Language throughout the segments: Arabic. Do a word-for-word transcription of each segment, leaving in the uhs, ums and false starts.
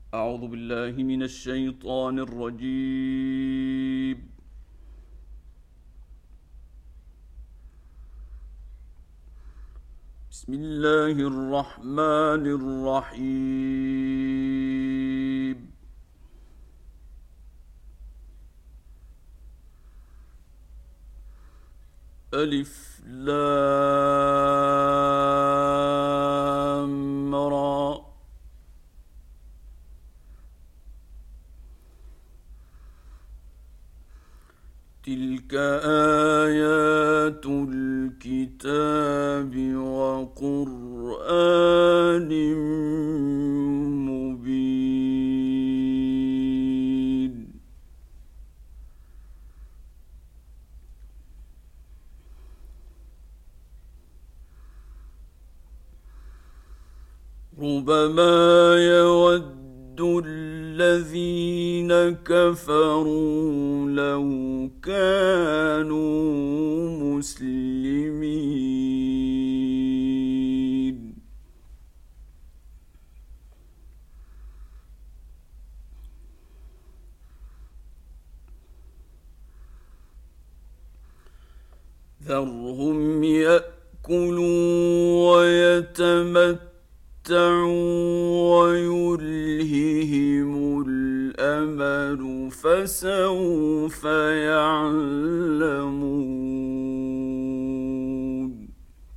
أعوذ بالله من الشيطان الرجيم. بسم الله الرحمن الرحيم. ألف لام را. تلك آيات الكتاب وقرآن مبين. ربما يود الذين كفروا لو كانوا مسلمين. ذرهم يأكلوا ويتمتعوا ويلههم الأمل فسوف يعلمون.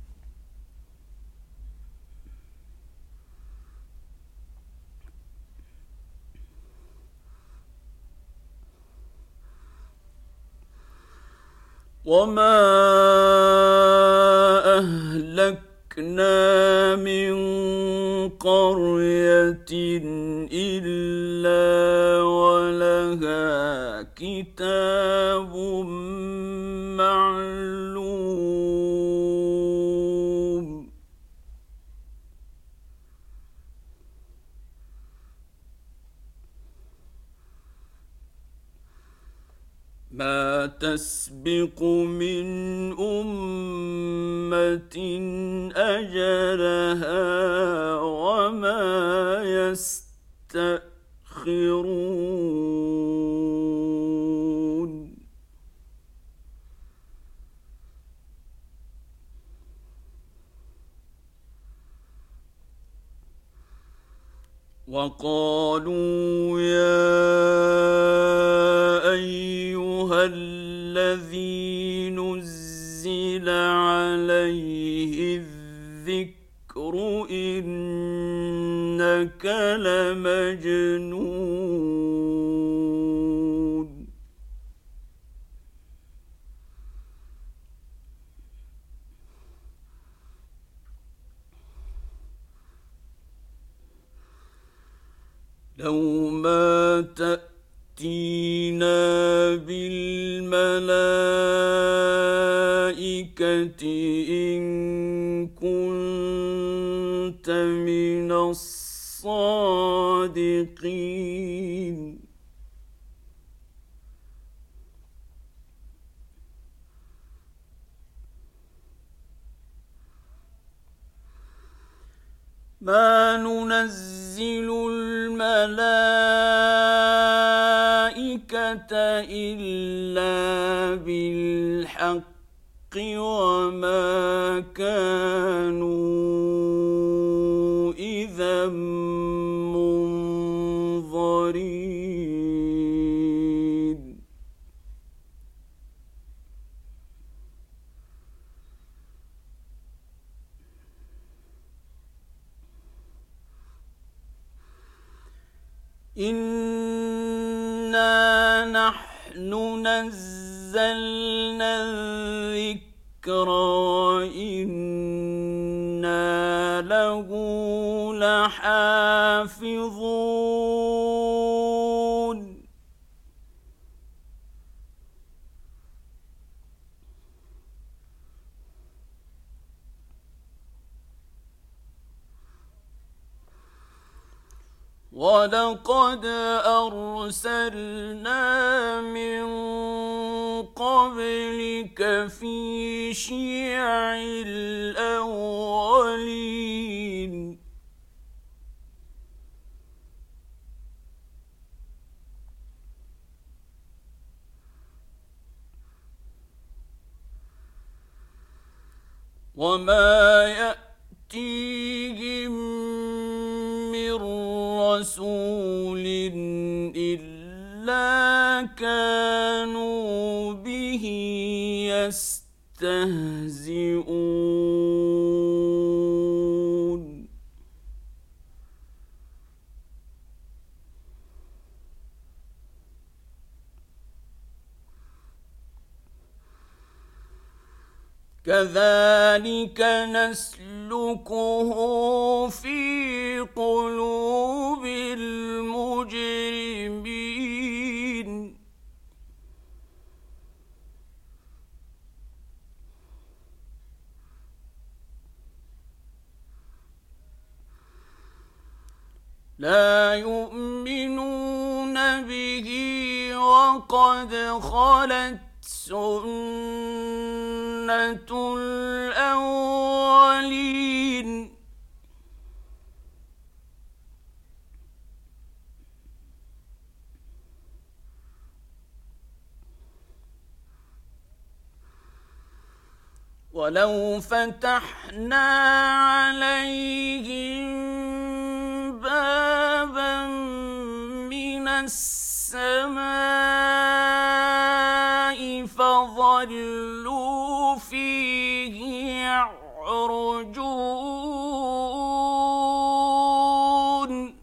وما أهلكنا من قرية إلا ولها كتاب معلوم. ما تسبق من أمة أجلها وما يستأخرون. وقالوا يا أيها الذي نزل عليه الذكر إنك لمجنون. لو ما تأتينا بالملائكة إن كنت من الصادقين. ما ننزل الملائكة إلا بالحق وما كانوا إذا منظرين. إنا نحن نزلنا الذكر وإنا له لحافظون. ولقد أرسلنا من قبلك في شيع الأولين. وما يأتيهم من رسول إلا كانوا به يستهزئون كذلك نسلكه في قلوب المجرمين لا يؤمنون به وقد خلت سنة الأولين ولو فتحنا عليهم بابا من السماء فظلوا فيه يعرجون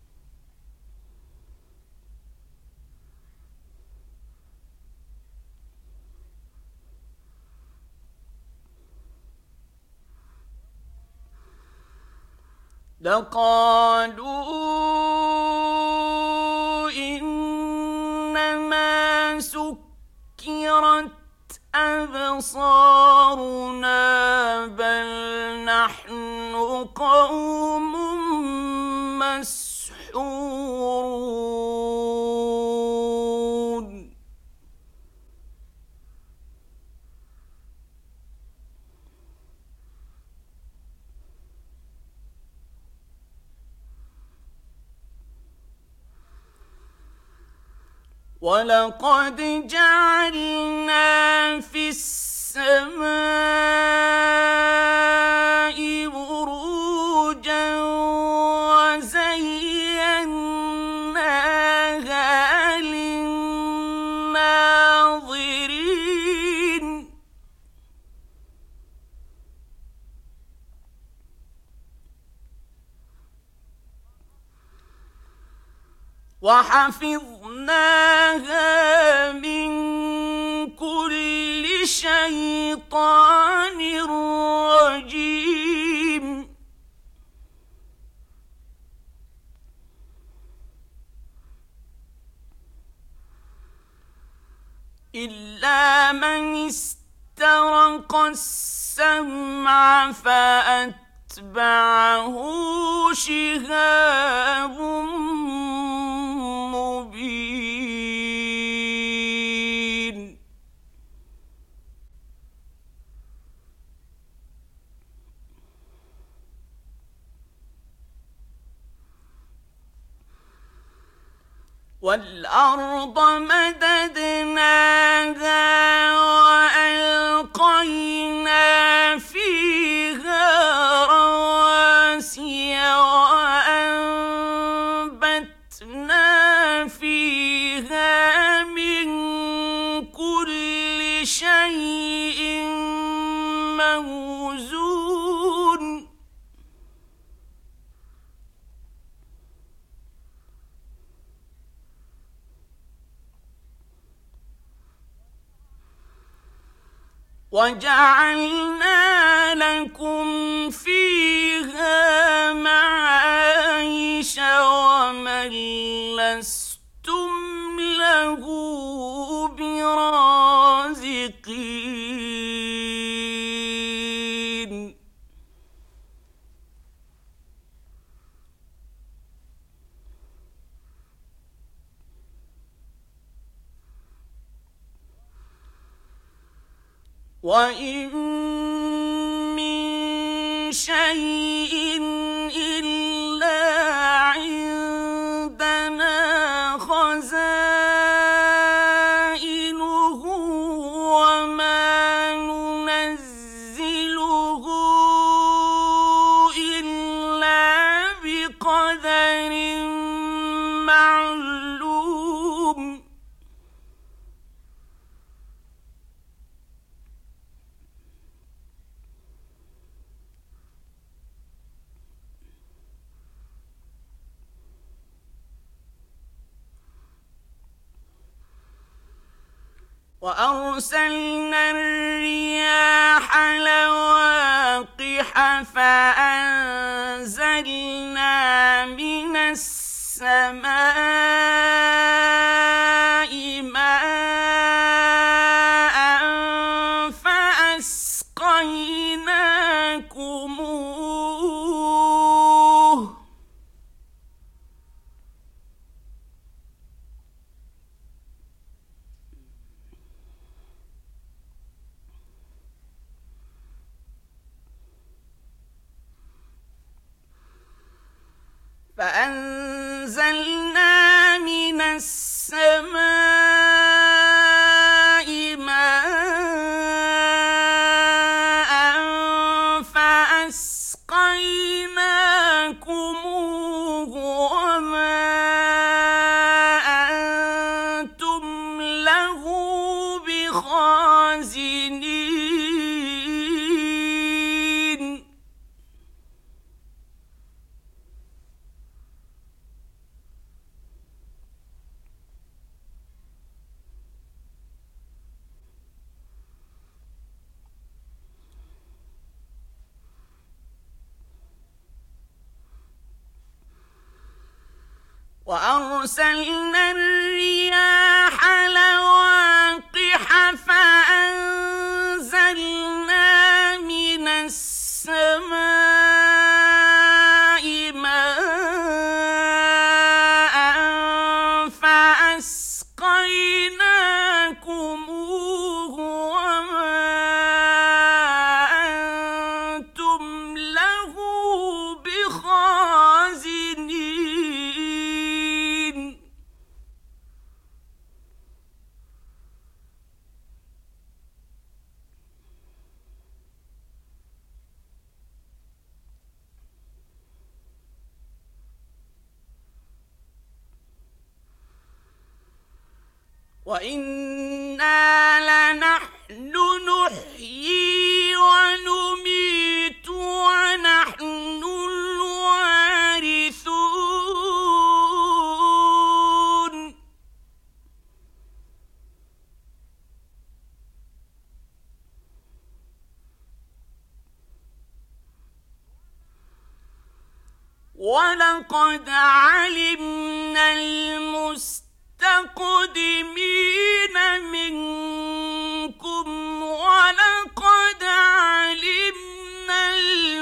لقالوا إنما سكرت أبصارنا بل نحن قوم مسحورون ولقد جعلنا في السماء بروجا وزيناها للناظرين وحفظناها من كل شيطان رجيم إلا من استرق السمع فأتبعه شهاب مبين والأرض مددناها وألقينا فيها رواسي وأنبتنا فيها من كل شيء موزون وجعلنا لكم فيها معايش ومن لستم له برازقين وإن من شيء إلا عندنا خزائنه وما ننزله وأرسلنا الرياح لواقح فأنزلنا من السماء ماء فأسقيناكموه فأنزلنا من السماء ماء فأسقيناكموه وما أنتم له بخازنين وأرسلنا الرياح لواقح فأنزلنا من السماء ماء فأسقيناكموه وما أنتم له بخازنين وإنا لنحن نحيي ونميت ونحن الوارثون ولقد علمنا المستقدمين منكم ولقد علمنا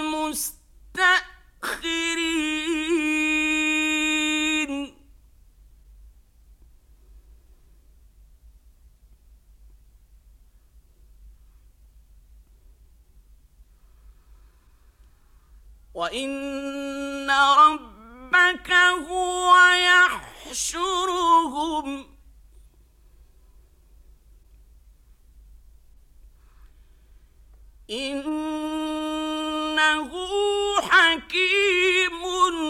المستأخرين وإن ربك هو يحشرهم إنه حكيم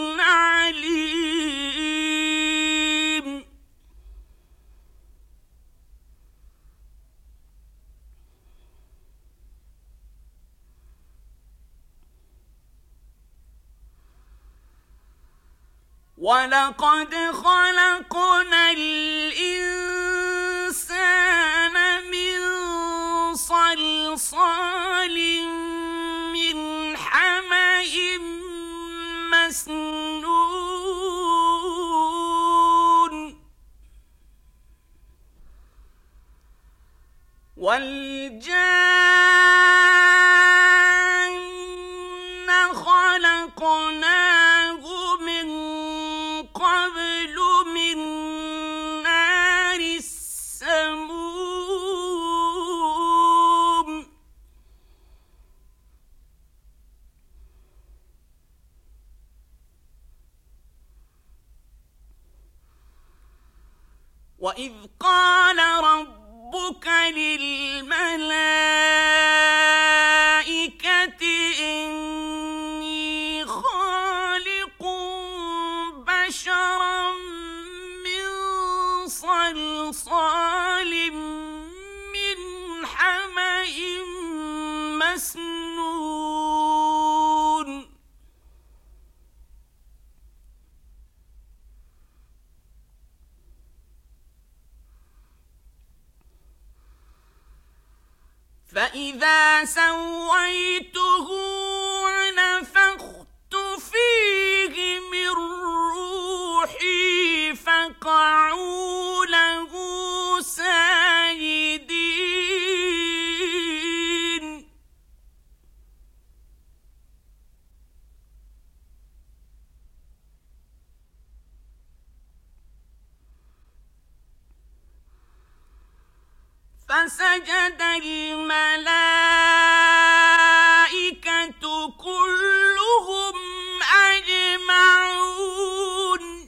عليم ولقد خلقنا الإنسان من صلصال من حمأ مسنون والجان خلقناه من قبل من نار السموم وإذ قال ربك للملائكة إني خالق بشرا من صلصال من حمأ مسنون فإذا سويته ونفخت فيه من روحي فقعوا له ساجدين. فسجد الملائكة كلهم أجمعون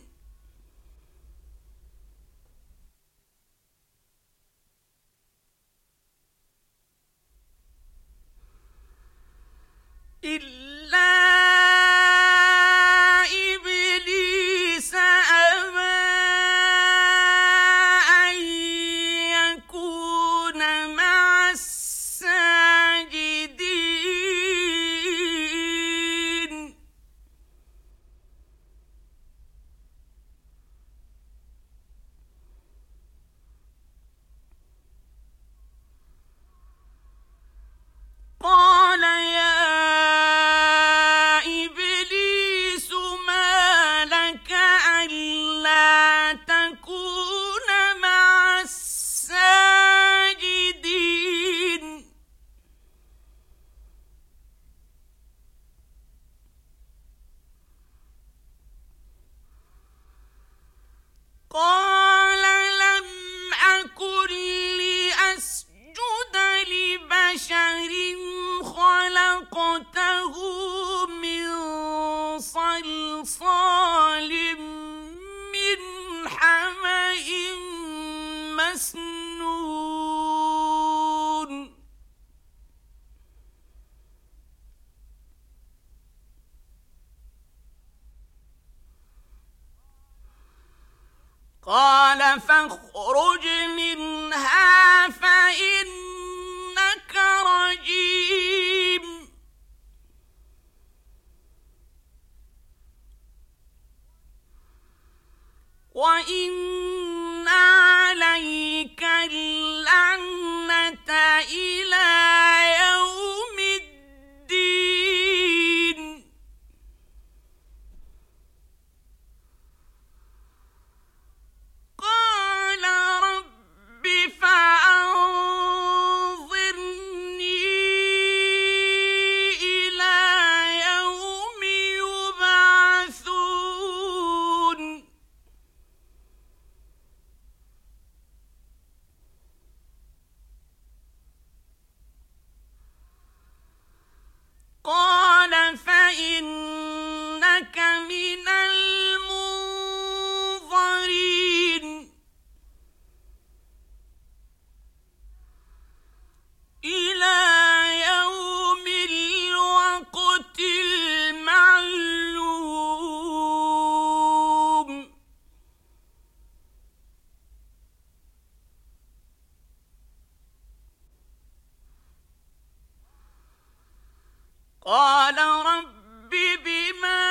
إلا إبليس أبى أن يكون مع الساجدين. قال يا إبليس ما لك ألا تكون مع الساجدين. قال لم أكن لأسجد لبشر خلقته من صلصال من حمإ مسنون. قال فاخرج منها فإنك رجيم. وإن عليك اللعنة إلى يوم الدين. قال رب فأنظرني إلى يوم يبعثون. قال فإنك من المنظرين إلى يوم الوقت المعلوم. قال رب بما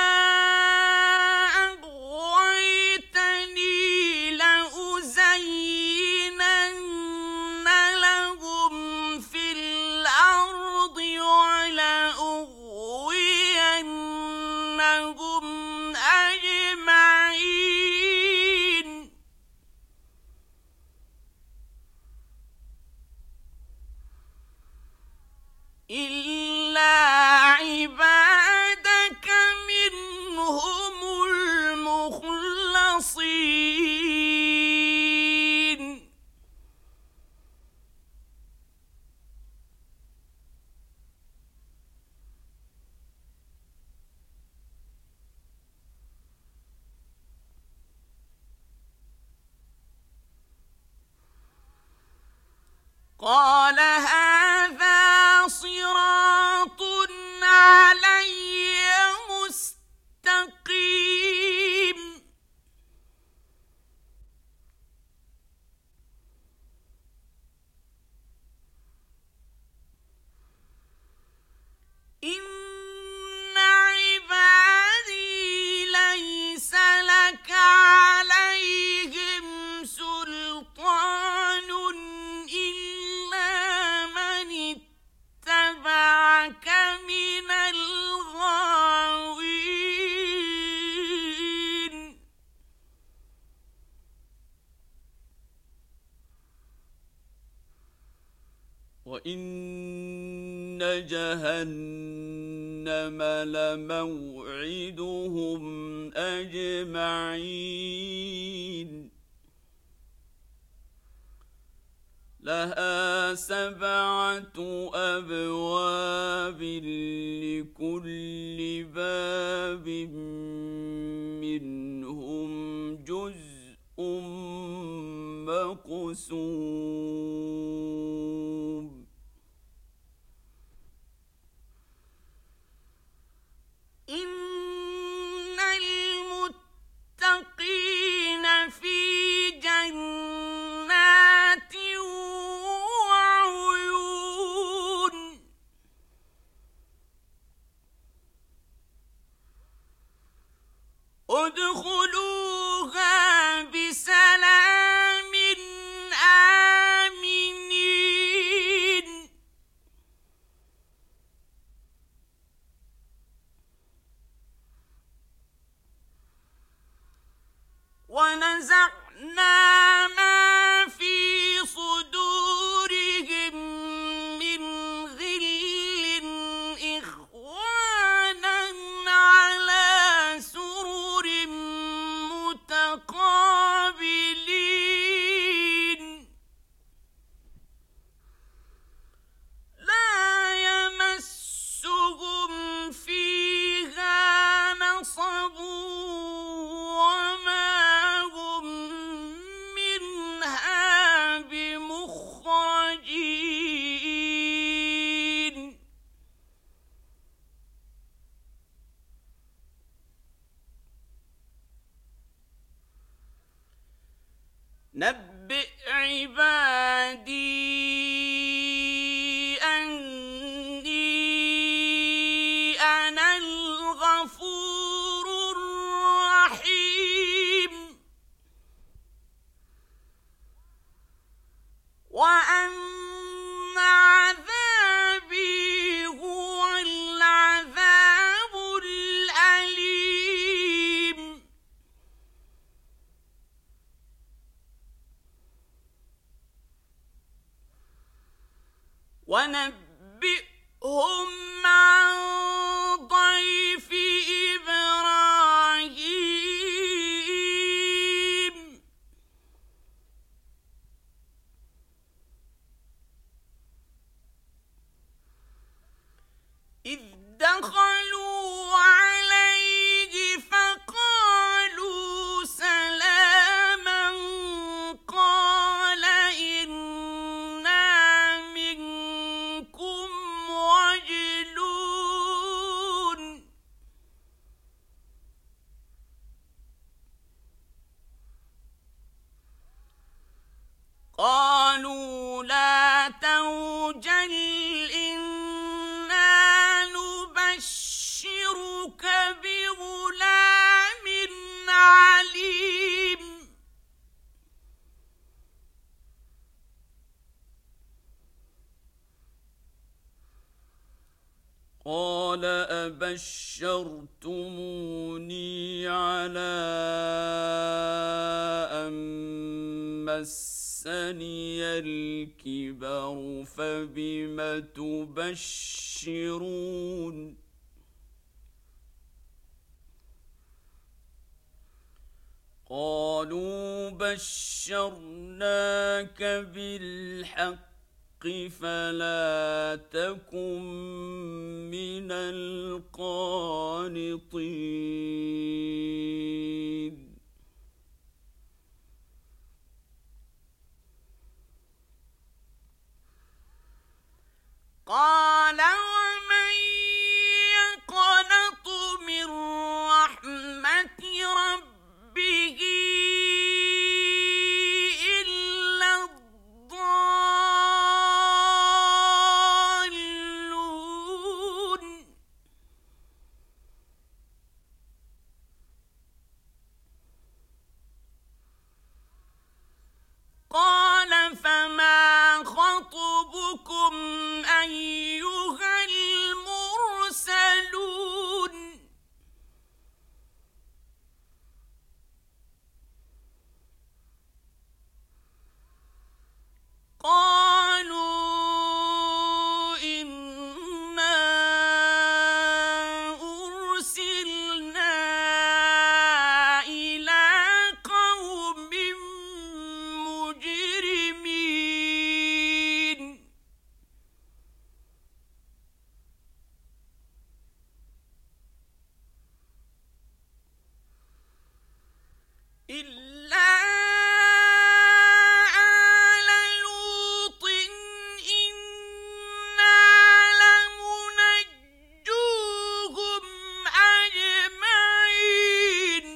أغويتني لأزينن لهم في الأرض ولأغوينهم أجمعين إلا عبادك منهم المخلصين. قال هذا صراط علي مستقيم. إن عبادي ليس لك عليهم سلطان إلا وإن جهنم لموعدهم أجمعين لها سبعة أبواب لكل باب منهم جزء مقسوم إن المتقين في جنات وعيون ادخلوها بسلام آمنين ونزعنا ما في صدورهم من غل إخوانا على سرر متقابلين لا يمسهم فيها نصب وما هم منها بمخرجين نبئ عبادي أني أنا الغفور الرحيم وأن عذابي هو العذاب الأليم ونبئهم عن ضيف إبراهيم إذ دخلوا عليه فقالوا سلاما قال إنا منكم وجلون قالوا لا توجل إنا نبشرك بغلام عليم قال أبشرتموني على أن مسني الكبر فبم تبشرون قالوا بشرناك بالحق فلا تكن من القانطين قال ومن يقنط من رحمة ربه إلا الضالون إلا آل لوط إنا لمنجوهم أجمعين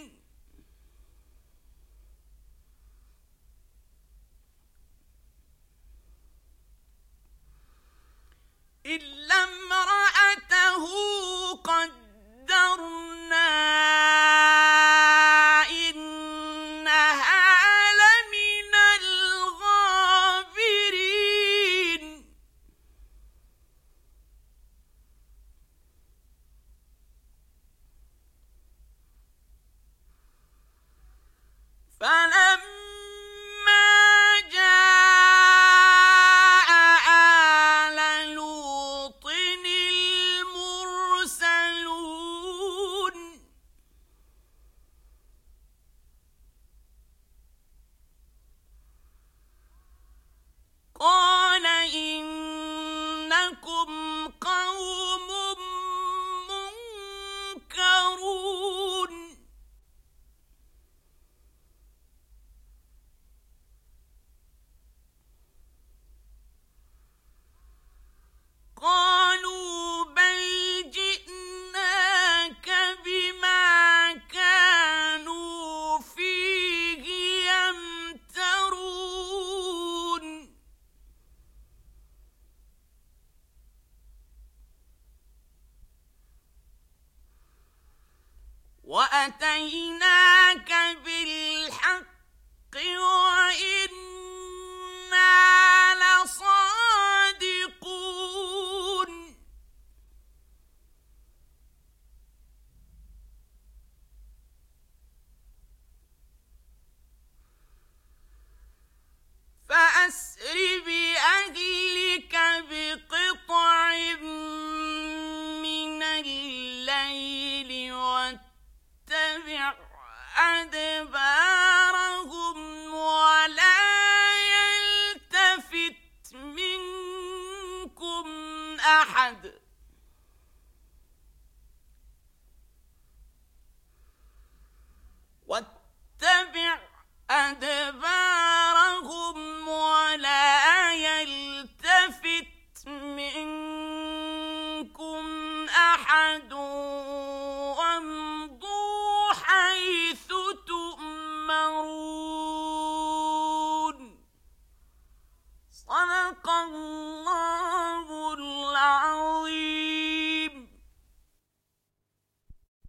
إلا امرأته قدرنا إنها لمن الغابرين فلما جاء آل لوط المرسلون قال إنكم قوم منكرون قالوا بل جئناك بما كانوا فيه يمترون وأتيناك بالحق وإنا لصادقون فأسر بأهلك بقطع من الليل واتبع أدبارهم ولا يلتفت منكم أحد واتبع أدبارهم ولا يلتفت منكم أحد وامضوا حيث تؤمرون. صدق